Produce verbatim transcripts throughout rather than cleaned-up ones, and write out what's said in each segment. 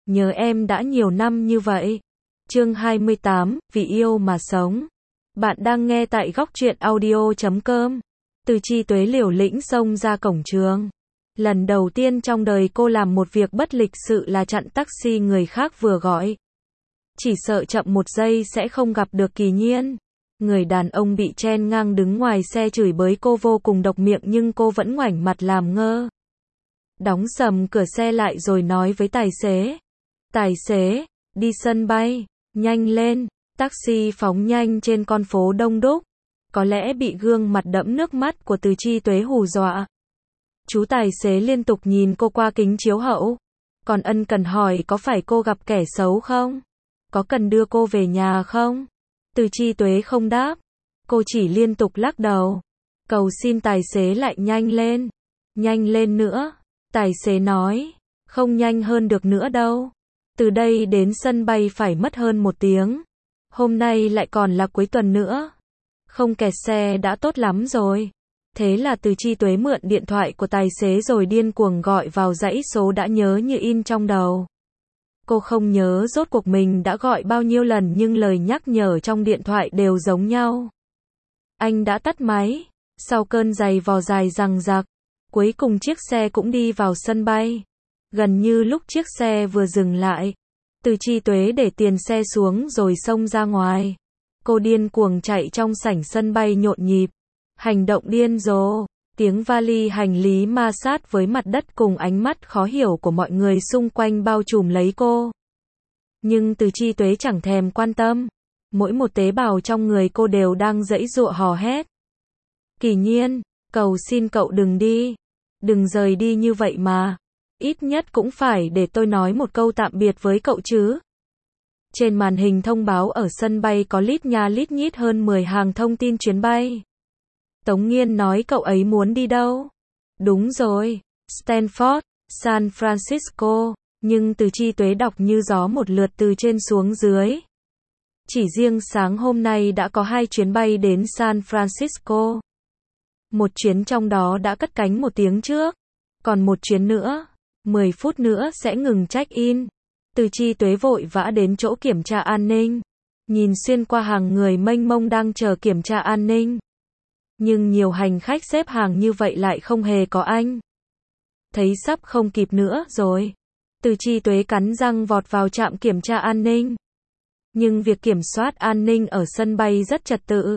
nhớ em đã nhiều năm như vậy. Chương hai mươi tám, vì yêu mà sống. Bạn đang nghe tại góc truyện audio chấm com. Từ Chi Tuế liều lĩnh xông ra cổng trường. Lần đầu tiên trong đời cô làm một việc bất lịch sự là chặn taxi người khác vừa gọi. Chỉ sợ chậm một giây sẽ không gặp được Kỳ Nhiên. Người đàn ông bị chen ngang đứng ngoài xe chửi bới cô vô cùng độc miệng nhưng cô vẫn ngoảnh mặt làm ngơ. Đóng sầm cửa xe lại rồi nói với tài xế. Tài xế, đi sân bay, nhanh lên. Taxi phóng nhanh trên con phố đông đúc. Có lẽ bị gương mặt đẫm nước mắt của Từ Chi Tuế hù dọa. Chú tài xế liên tục nhìn cô qua kính chiếu hậu. Còn ân cần hỏi có phải cô gặp kẻ xấu không? Có cần đưa cô về nhà không? Từ Chi Tuế không đáp. Cô chỉ liên tục lắc đầu. Cầu xin tài xế lại nhanh lên. Nhanh lên nữa. Tài xế nói. Không nhanh hơn được nữa đâu. Từ đây đến sân bay phải mất hơn một tiếng. Hôm nay lại còn là cuối tuần nữa. Không kẹt xe đã tốt lắm rồi. Thế là Từ Chi Tuế mượn điện thoại của tài xế rồi điên cuồng gọi vào dãy số đã nhớ như in trong đầu. Cô không nhớ rốt cuộc mình đã gọi bao nhiêu lần nhưng lời nhắc nhở trong điện thoại đều giống nhau. Anh đã tắt máy. Sau cơn giày vò dài dằng dặc, cuối cùng chiếc xe cũng đi vào sân bay. Gần như lúc chiếc xe vừa dừng lại, Từ Chi Tuế để tiền xe xuống rồi xông ra ngoài. Cô điên cuồng chạy trong sảnh sân bay nhộn nhịp. Hành động điên rồ. Tiếng vali hành lý ma sát với mặt đất cùng ánh mắt khó hiểu của mọi người xung quanh bao trùm lấy cô. Nhưng Từ Chi Tuế chẳng thèm quan tâm. Mỗi một tế bào trong người cô đều đang giãy giụa hò hét. Kỳ Nhiên, cầu xin cậu đừng đi. Đừng rời đi như vậy mà. Ít nhất cũng phải để tôi nói một câu tạm biệt với cậu chứ. Trên màn hình thông báo ở sân bay có lít nha lít nhít hơn mười hàng thông tin chuyến bay. Tống Nghiên nói cậu ấy muốn đi đâu? Đúng rồi, Stanford, San Francisco. Nhưng Từ Chi Tuế đọc như gió một lượt từ trên xuống dưới. Chỉ riêng sáng hôm nay đã có hai chuyến bay đến San Francisco. Một chuyến trong đó đã cất cánh một tiếng trước. Còn một chuyến nữa, mười phút nữa sẽ ngừng check-in. Từ Chi Tuế vội vã đến chỗ kiểm tra an ninh. Nhìn xuyên qua hàng người mênh mông đang chờ kiểm tra an ninh. Nhưng nhiều hành khách xếp hàng như vậy lại không hề có anh. Thấy sắp không kịp nữa rồi. Từ Chi Tuế cắn răng vọt vào trạm kiểm tra an ninh. Nhưng việc kiểm soát an ninh ở sân bay rất trật tự.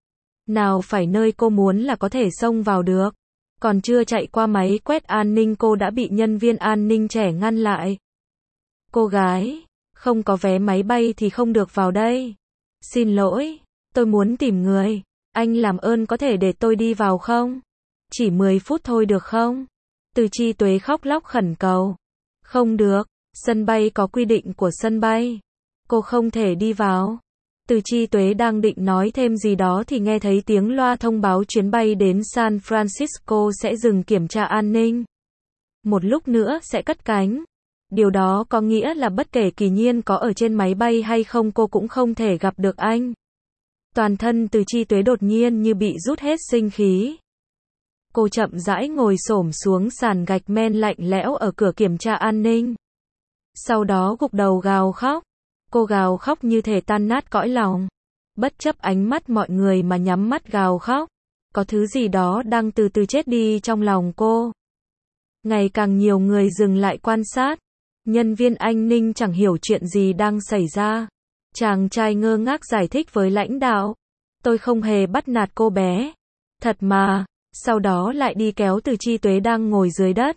Nào phải nơi cô muốn là có thể xông vào được. Còn chưa chạy qua máy quét an ninh cô đã bị nhân viên an ninh trẻ ngăn lại. Cô gái, không có vé máy bay thì không được vào đây. Xin lỗi, tôi muốn tìm người. Anh làm ơn có thể để tôi đi vào không? Chỉ mười phút thôi được không? Từ Chi Tuế khóc lóc khẩn cầu. Không được, sân bay có quy định của sân bay. Cô không thể đi vào. Từ Chi Tuế đang định nói thêm gì đó thì nghe thấy tiếng loa thông báo chuyến bay đến San Francisco sẽ dừng kiểm tra an ninh. Một lúc nữa sẽ cất cánh. Điều đó có nghĩa là bất kể Kỳ Nhiên có ở trên máy bay hay không cô cũng không thể gặp được anh. Toàn thân Từ Chi Tuế đột nhiên như bị rút hết sinh khí. Cô chậm rãi ngồi xổm xuống sàn gạch men lạnh lẽo ở cửa kiểm tra an ninh. Sau đó gục đầu gào khóc. Cô gào khóc như thể tan nát cõi lòng. Bất chấp ánh mắt mọi người mà nhắm mắt gào khóc. Có thứ gì đó đang từ từ chết đi trong lòng cô. Ngày càng nhiều người dừng lại quan sát. Nhân viên an ninh chẳng hiểu chuyện gì đang xảy ra. Chàng trai ngơ ngác giải thích với lãnh đạo. Tôi không hề bắt nạt cô bé. Thật mà. Sau đó lại đi kéo Từ Chi Tuế đang ngồi dưới đất.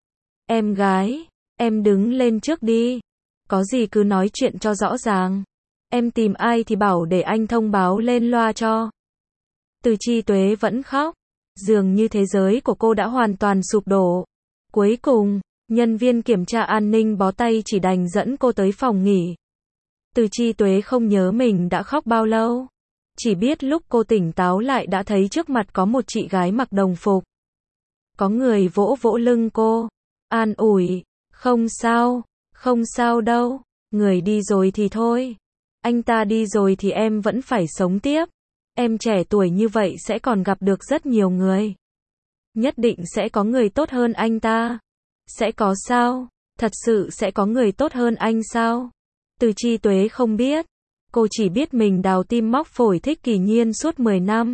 Em gái, em đứng lên trước đi. Có gì cứ nói chuyện cho rõ ràng. Em tìm ai thì bảo để anh thông báo lên loa cho. Từ Chi Tuế vẫn khóc. Dường như thế giới của cô đã hoàn toàn sụp đổ. Cuối cùng, nhân viên kiểm tra an ninh bó tay chỉ đành dẫn cô tới phòng nghỉ. Từ Chi Tuế không nhớ mình đã khóc bao lâu. Chỉ biết lúc cô tỉnh táo lại đã thấy trước mặt có một chị gái mặc đồng phục. Có người vỗ vỗ lưng cô. An ủi. Không sao. Không sao đâu. Người đi rồi thì thôi. Anh ta đi rồi thì em vẫn phải sống tiếp. Em trẻ tuổi như vậy sẽ còn gặp được rất nhiều người. Nhất định sẽ có người tốt hơn anh ta. Sẽ có sao? Thật sự sẽ có người tốt hơn anh sao? Từ Chi Tuế không biết. Cô chỉ biết mình đào tim móc phổi thích Kỳ Nhiên suốt mười năm.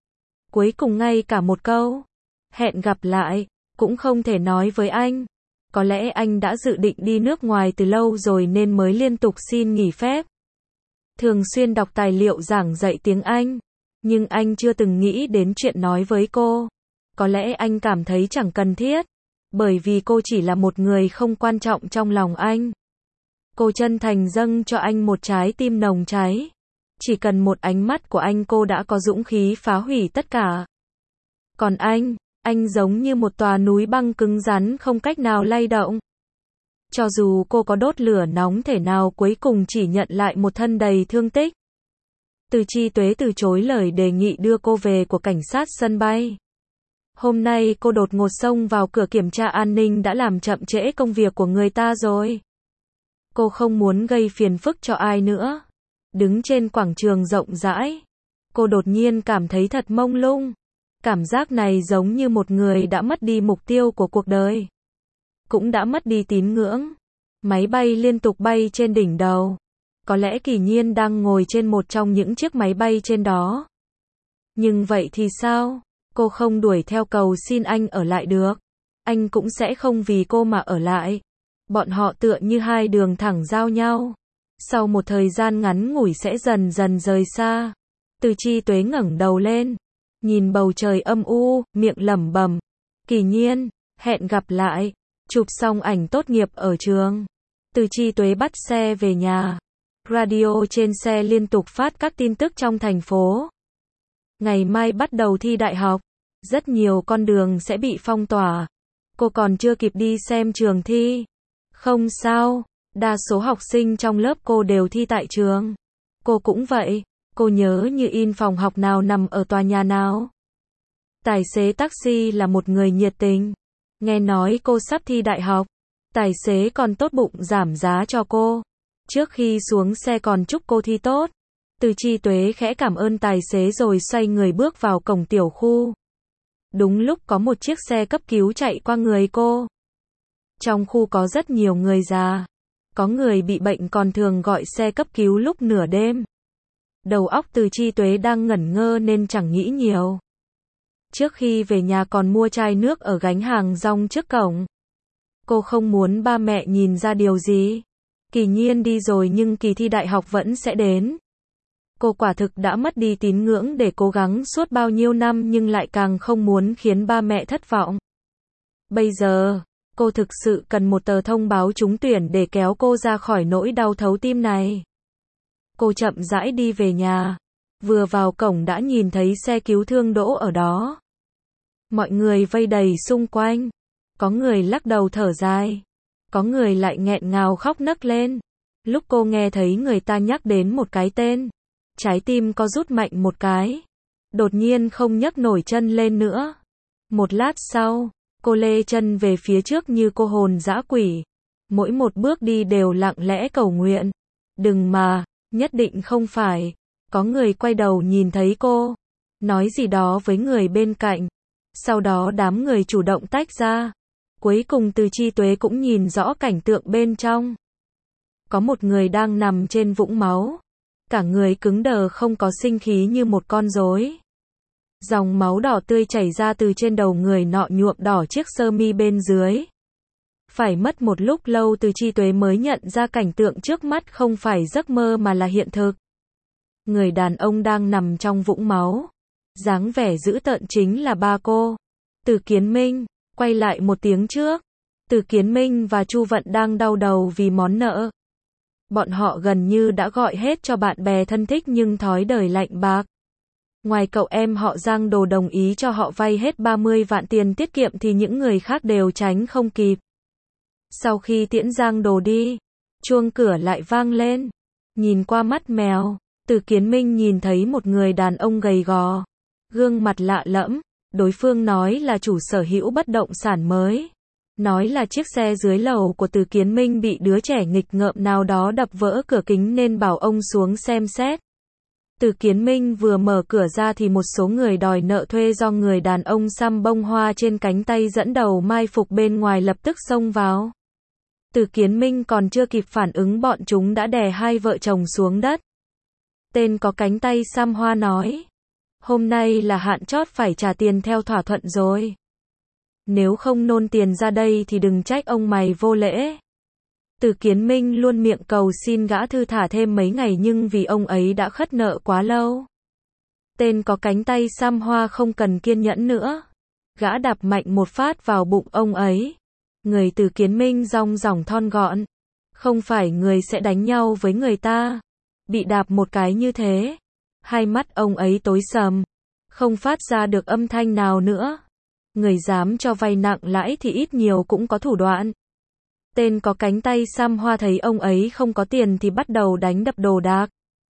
Cuối cùng ngay cả một câu hẹn gặp lại cũng không thể nói với anh. Có lẽ anh đã dự định đi nước ngoài từ lâu rồi nên mới liên tục xin nghỉ phép. Thường xuyên đọc tài liệu giảng dạy tiếng Anh. Nhưng anh chưa từng nghĩ đến chuyện nói với cô. Có lẽ anh cảm thấy chẳng cần thiết. Bởi vì cô chỉ là một người không quan trọng trong lòng anh. Cô chân thành dâng cho anh một trái tim nồng cháy. Chỉ cần một ánh mắt của anh cô đã có dũng khí phá hủy tất cả. Còn anh, anh giống như một tòa núi băng cứng rắn không cách nào lay động. Cho dù cô có đốt lửa nóng thể nào cuối cùng chỉ nhận lại một thân đầy thương tích. Từ Chi Tuế từ chối lời đề nghị đưa cô về của cảnh sát sân bay. Hôm nay cô đột ngột xông vào cửa kiểm tra an ninh đã làm chậm trễ công việc của người ta rồi. Cô không muốn gây phiền phức cho ai nữa. Đứng trên quảng trường rộng rãi, cô đột nhiên cảm thấy thật mông lung. Cảm giác này giống như một người đã mất đi mục tiêu của cuộc đời. Cũng đã mất đi tín ngưỡng. Máy bay liên tục bay trên đỉnh đầu. Có lẽ Kỳ Nhiên đang ngồi trên một trong những chiếc máy bay trên đó. Nhưng vậy thì sao? Cô không đuổi theo cầu xin anh ở lại được. Anh cũng sẽ không vì cô mà ở lại. Bọn họ tựa như hai đường thẳng giao nhau. Sau một thời gian ngắn ngủi sẽ dần dần rời xa. Từ Chi Tuế ngẩng đầu lên. Nhìn bầu trời âm u, miệng lẩm bẩm. Kỳ Nhiên, hẹn gặp lại. Chụp xong ảnh tốt nghiệp ở trường. Từ Chi Tuế bắt xe về nhà. Radio trên xe liên tục phát các tin tức trong thành phố. Ngày mai bắt đầu thi đại học. Rất nhiều con đường sẽ bị phong tỏa. Cô còn chưa kịp đi xem trường thi. Không sao, đa số học sinh trong lớp cô đều thi tại trường. Cô cũng vậy. Cô nhớ như in phòng học nào nằm ở tòa nhà nào. Tài xế taxi là một người nhiệt tình. Nghe nói cô sắp thi đại học. Tài xế còn tốt bụng giảm giá cho cô. Trước khi xuống xe còn chúc cô thi tốt. Từ Chi Tuế khẽ cảm ơn tài xế rồi xoay người bước vào cổng tiểu khu. Đúng lúc có một chiếc xe cấp cứu chạy qua người cô. Trong khu có rất nhiều người già. Có người bị bệnh còn thường gọi xe cấp cứu lúc nửa đêm. Đầu óc Từ Chi Tuế đang ngẩn ngơ nên chẳng nghĩ nhiều. Trước khi về nhà còn mua chai nước ở gánh hàng rong trước cổng. Cô không muốn ba mẹ nhìn ra điều gì. Kỳ Nhiên đi rồi nhưng kỳ thi đại học vẫn sẽ đến. Cô quả thực đã mất đi tín ngưỡng để cố gắng suốt bao nhiêu năm nhưng lại càng không muốn khiến ba mẹ thất vọng. Bây giờ, cô thực sự cần một tờ thông báo trúng tuyển để kéo cô ra khỏi nỗi đau thấu tim này. Cô chậm rãi đi về nhà. Vừa vào cổng đã nhìn thấy xe cứu thương đỗ ở đó. Mọi người vây đầy xung quanh. Có người lắc đầu thở dài. Có người lại nghẹn ngào khóc nấc lên. Lúc cô nghe thấy người ta nhắc đến một cái tên, trái tim có rút mạnh một cái. Đột nhiên không nhấc nổi chân lên nữa. Một lát sau, cô lê chân về phía trước như cô hồn dã quỷ. Mỗi một bước đi đều lặng lẽ cầu nguyện. Đừng mà, nhất định không phải. Có người quay đầu nhìn thấy cô, nói gì đó với người bên cạnh. Sau đó đám người chủ động tách ra. Cuối cùng Từ Chi Tuế cũng nhìn rõ cảnh tượng bên trong. Có một người đang nằm trên vũng máu. Cả người cứng đờ không có sinh khí như một con rối. Dòng máu đỏ tươi chảy ra từ trên đầu người nọ nhuộm đỏ chiếc sơ mi bên dưới. Phải mất một lúc lâu Từ Chi Tuế mới nhận ra cảnh tượng trước mắt không phải giấc mơ mà là hiện thực. Người đàn ông đang nằm trong vũng máu. Dáng vẻ dữ tợn chính là ba cô. Từ Kiến Minh. Quay lại một tiếng trước. Từ Kiến Minh và Chu Vận đang đau đầu vì món nợ. Bọn họ gần như đã gọi hết cho bạn bè thân thích nhưng thói đời lạnh bạc. Ngoài cậu em họ Giang Đồ đồng ý cho họ vay hết ba mươi vạn tiền tiết kiệm thì những người khác đều tránh không kịp. Sau khi tiễn Giang Đồ đi, chuông cửa lại vang lên. Nhìn qua mắt mèo, Từ Kiến Minh nhìn thấy một người đàn ông gầy gò, gương mặt lạ lẫm. Đối phương nói là chủ sở hữu bất động sản mới. Nói là chiếc xe dưới lầu của Từ Kiến Minh bị đứa trẻ nghịch ngợm nào đó đập vỡ cửa kính nên bảo ông xuống xem xét. Từ Kiến Minh vừa mở cửa ra thì một số người đòi nợ thuê do người đàn ông xăm bông hoa trên cánh tay dẫn đầu mai phục bên ngoài lập tức xông vào. Từ Kiến Minh còn chưa kịp phản ứng bọn chúng đã đè hai vợ chồng xuống đất. Tên có cánh tay xăm hoa nói. Hôm nay là hạn chót phải trả tiền theo thỏa thuận rồi. Nếu không nôn tiền ra đây thì đừng trách ông mày vô lễ. Từ Kiến Minh luôn miệng cầu xin gã thư thả thêm mấy ngày nhưng vì ông ấy đã khất nợ quá lâu. Tên có cánh tay xăm hoa không cần kiên nhẫn nữa. Gã đạp mạnh một phát vào bụng ông ấy. Người Từ Kiến Minh rong ròng thon gọn. Không phải người sẽ đánh nhau với người ta. Bị đạp một cái như thế. Hai mắt ông ấy tối sầm. Không phát ra được âm thanh nào nữa. Người dám cho vay nặng lãi thì ít nhiều cũng có thủ đoạn. Tên có cánh tay xăm hoa thấy ông ấy không có tiền thì bắt đầu đánh đập đồ đạc.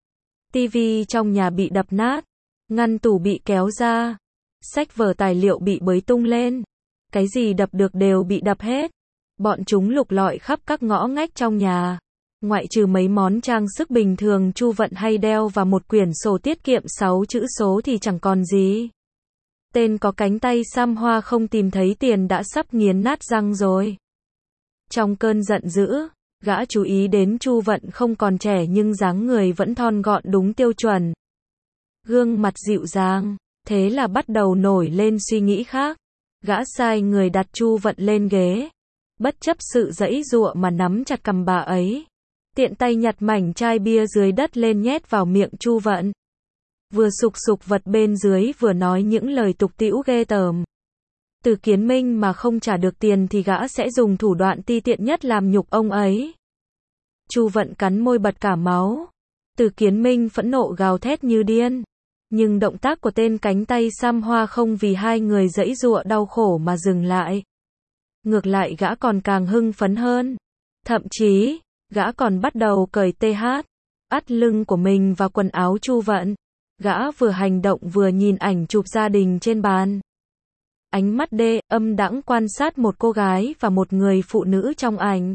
Tivi trong nhà bị đập nát. Ngăn tủ bị kéo ra. Sách vở tài liệu bị bới tung lên. Cái gì đập được đều bị đập hết. Bọn chúng lục lọi khắp các ngõ ngách trong nhà. Ngoại trừ mấy món trang sức bình thường Chu Vận hay đeo và một quyển sổ tiết kiệm sáu chữ số thì chẳng còn gì. Tên có cánh tay xăm hoa không tìm thấy tiền đã sắp nghiến nát răng rồi. Trong cơn giận dữ, gã chú ý đến Chu Vận không còn trẻ nhưng dáng người vẫn thon gọn đúng tiêu chuẩn. Gương mặt dịu dàng, thế là bắt đầu nổi lên suy nghĩ khác. Gã sai người đặt Chu Vận lên ghế. Bất chấp sự giãy giụa mà nắm chặt cằm bà ấy. Tiện tay nhặt mảnh chai bia dưới đất lên nhét vào miệng Chu Vận. Vừa sục sục vật bên dưới vừa nói những lời tục tĩu ghê tởm. Từ Kiến Minh mà không trả được tiền thì gã sẽ dùng thủ đoạn ti tiện nhất làm nhục ông ấy. Chu Vận cắn môi bật cả máu. Từ Kiến Minh phẫn nộ gào thét như điên. Nhưng động tác của tên cánh tay xăm hoa không vì hai người giãy giụa đau khổ mà dừng lại. Ngược lại gã còn càng hưng phấn hơn. Thậm chí, gã còn bắt đầu cởi tê hát, ắt lưng của mình và quần áo Chu Vận. Gã vừa hành động vừa nhìn ảnh chụp gia đình trên bàn. Ánh mắt đê, âm đãng quan sát một cô gái và một người phụ nữ trong ảnh.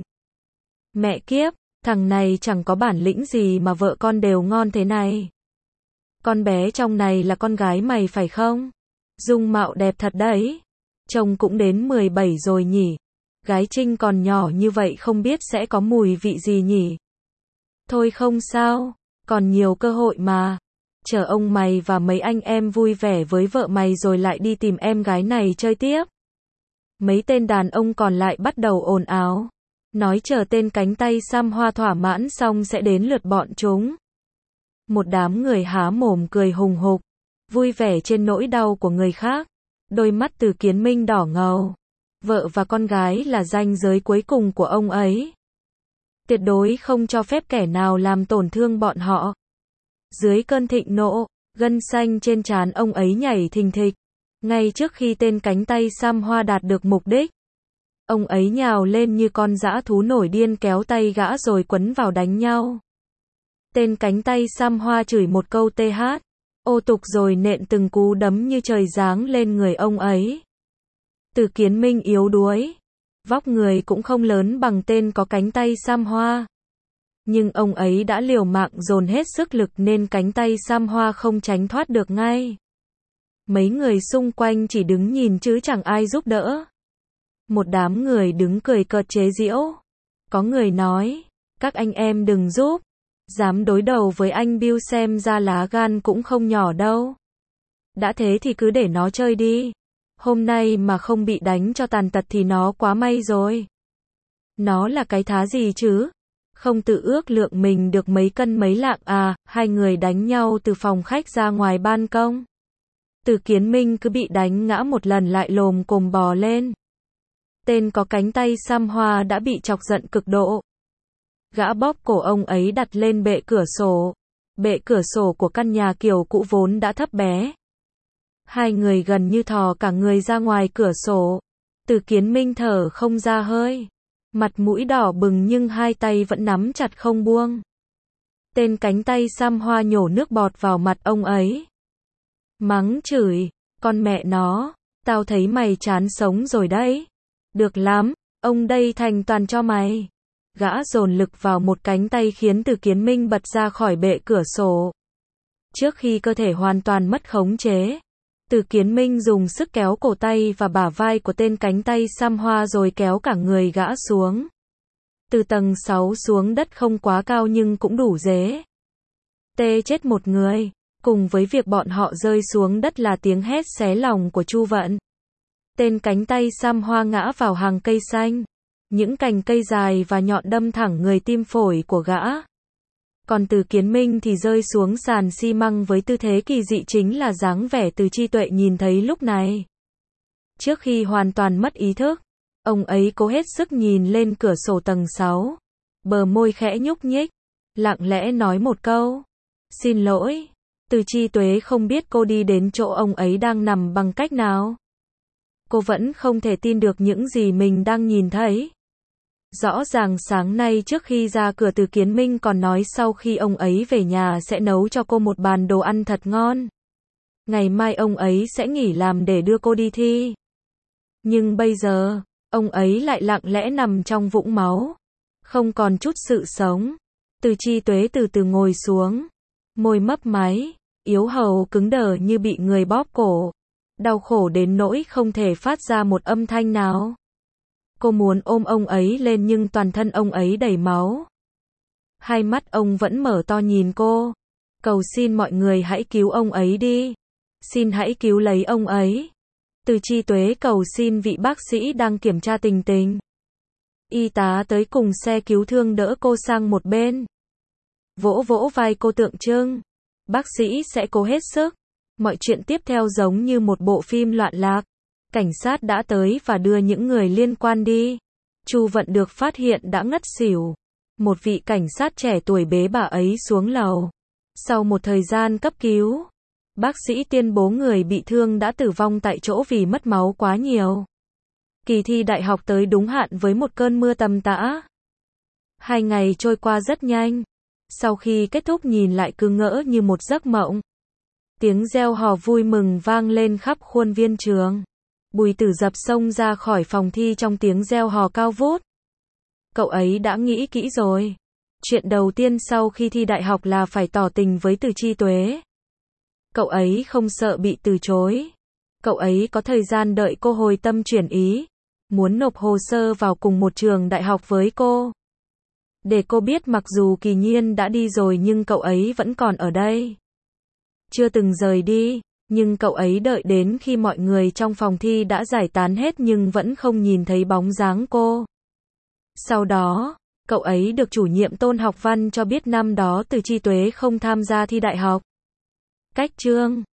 Mẹ kiếp, thằng này chẳng có bản lĩnh gì mà vợ con đều ngon thế này. Con bé trong này là con gái mày phải không? Dung mạo đẹp thật đấy. Chồng cũng đến mười bảy rồi nhỉ. Gái Trinh còn nhỏ như vậy không biết sẽ có mùi vị gì nhỉ. Thôi không sao, còn nhiều cơ hội mà. Chờ ông mày và mấy anh em vui vẻ với vợ mày rồi lại đi tìm em gái này chơi tiếp. Mấy tên đàn ông còn lại bắt đầu ồn ào. Nói chờ tên cánh tay xăm hoa thỏa mãn xong sẽ đến lượt bọn chúng. Một đám người há mồm cười hùng hục. Vui vẻ trên nỗi đau của người khác. Đôi mắt Từ Kiến Minh đỏ ngầu. Vợ và con gái là ranh giới cuối cùng của ông ấy. Tuyệt đối không cho phép kẻ nào làm tổn thương bọn họ. Dưới cơn thịnh nộ, gân xanh trên trán ông ấy nhảy thình thịch. Ngay trước khi tên cánh tay xăm hoa đạt được mục đích, ông ấy nhào lên như con dã thú nổi điên kéo tay gã rồi quấn vào đánh nhau. Tên cánh tay xăm hoa chửi một câu tê hát, ô tục rồi nện từng cú đấm như trời giáng lên người ông ấy. Từ Kiến Minh yếu đuối, vóc người cũng không lớn bằng tên có cánh tay xăm hoa. Nhưng ông ấy đã liều mạng dồn hết sức lực nên cánh tay xăm hoa không tránh thoát được ngay. Mấy người xung quanh chỉ đứng nhìn chứ chẳng ai giúp đỡ. Một đám người đứng cười cợt chế giễu. Có người nói, các anh em đừng giúp. Dám đối đầu với anh Bill xem ra lá gan cũng không nhỏ đâu. Đã thế thì cứ để nó chơi đi. Hôm nay mà không bị đánh cho tàn tật thì nó quá may rồi. Nó là cái thá gì chứ? Không tự ước lượng mình được mấy cân mấy lạng à? Hai người đánh nhau từ phòng khách ra ngoài ban công. Từ Kiến Minh cứ bị đánh ngã một lần lại lồm cồm bò lên. Tên có cánh tay xăm hoa đã bị chọc giận cực độ. Gã bóp cổ ông ấy đặt lên bệ cửa sổ. Bệ cửa sổ của căn nhà kiểu cũ vốn đã thấp bé. Hai người gần như thò cả người ra ngoài cửa sổ. Từ Kiến Minh thở không ra hơi. Mặt mũi đỏ bừng nhưng hai tay vẫn nắm chặt không buông. Tên cánh tay xăm hoa nhổ nước bọt vào mặt ông ấy. Mắng chửi, con mẹ nó, tao thấy mày chán sống rồi đấy. Được lắm, ông đây thành toàn cho mày. Gã dồn lực vào một cánh tay khiến Từ Kiến Minh bật ra khỏi bệ cửa sổ. Trước khi cơ thể hoàn toàn mất khống chế, Từ Kiến Minh dùng sức kéo cổ tay và bả vai của tên cánh tay xăm hoa rồi kéo cả người gã xuống. Từ tầng sáu xuống đất không quá cao nhưng cũng đủ dễ tê chết một người. Cùng với việc bọn họ rơi xuống đất là tiếng hét xé lòng của Chu Vận. Tên cánh tay xăm hoa ngã vào hàng cây xanh. Những cành cây dài và nhọn đâm thẳng người tim phổi của gã. Còn Từ Kiến Minh thì rơi xuống sàn xi măng với tư thế kỳ dị, chính là dáng vẻ Từ Chi Tuệ nhìn thấy lúc này. Trước khi hoàn toàn mất ý thức, ông ấy cố hết sức nhìn lên cửa sổ tầng sáu. Bờ môi khẽ nhúc nhích, lặng lẽ nói một câu. Xin lỗi. Từ Chi Tuế không biết cô đi đến chỗ ông ấy đang nằm bằng cách nào. Cô vẫn không thể tin được những gì mình đang nhìn thấy. Rõ ràng sáng nay trước khi ra cửa Từ Kiến Minh còn nói sau khi ông ấy về nhà sẽ nấu cho cô một bàn đồ ăn thật ngon. Ngày mai ông ấy sẽ nghỉ làm để đưa cô đi thi. Nhưng bây giờ, ông ấy lại lặng lẽ nằm trong vũng máu. Không còn chút sự sống. Từ Chi Tuế từ từ ngồi xuống. Môi mấp máy, yếu hầu cứng đờ như bị người bóp cổ. Đau khổ đến nỗi không thể phát ra một âm thanh nào. Cô muốn ôm ông ấy lên nhưng toàn thân ông ấy đầy máu. Hai mắt ông vẫn mở to nhìn cô. Cầu xin mọi người hãy cứu ông ấy đi. Xin hãy cứu lấy ông ấy. Từ Chi Tuế cầu xin vị bác sĩ đang kiểm tra tình tình. Y tá tới cùng xe cứu thương đỡ cô sang một bên. Vỗ vỗ vai cô tượng trưng. Bác sĩ sẽ cố hết sức. Mọi chuyện tiếp theo giống như một bộ phim loạn lạc. Cảnh sát đã tới và đưa những người liên quan đi. Chu Vận được phát hiện đã ngất xỉu. Một vị cảnh sát trẻ tuổi bế bà ấy xuống lầu. Sau một thời gian cấp cứu, bác sĩ tuyên bố người bị thương đã tử vong tại chỗ vì mất máu quá nhiều. Kỳ thi đại học tới đúng hạn với một cơn mưa tầm tã. Hai ngày trôi qua rất nhanh. Sau khi kết thúc nhìn lại cứ ngỡ như một giấc mộng. Tiếng reo hò vui mừng vang lên khắp khuôn viên trường. Bùi Tử Dập xông ra khỏi phòng thi trong tiếng reo hò cao vút. Cậu ấy đã nghĩ kỹ rồi. Chuyện đầu tiên sau khi thi đại học là phải tỏ tình với Từ Chi Tuế. Cậu ấy không sợ bị từ chối. Cậu ấy có thời gian đợi cô hồi tâm chuyển ý. Muốn nộp hồ sơ vào cùng một trường đại học với cô. Để cô biết mặc dù Kỳ Nhiên đã đi rồi nhưng cậu ấy vẫn còn ở đây. Chưa từng rời đi, nhưng cậu ấy đợi đến khi mọi người trong phòng thi đã giải tán hết nhưng vẫn không nhìn thấy bóng dáng cô. Sau đó, cậu ấy được chủ nhiệm Tôn Học Văn cho biết năm đó Từ Chi Tuế không tham gia thi đại học. Cách chương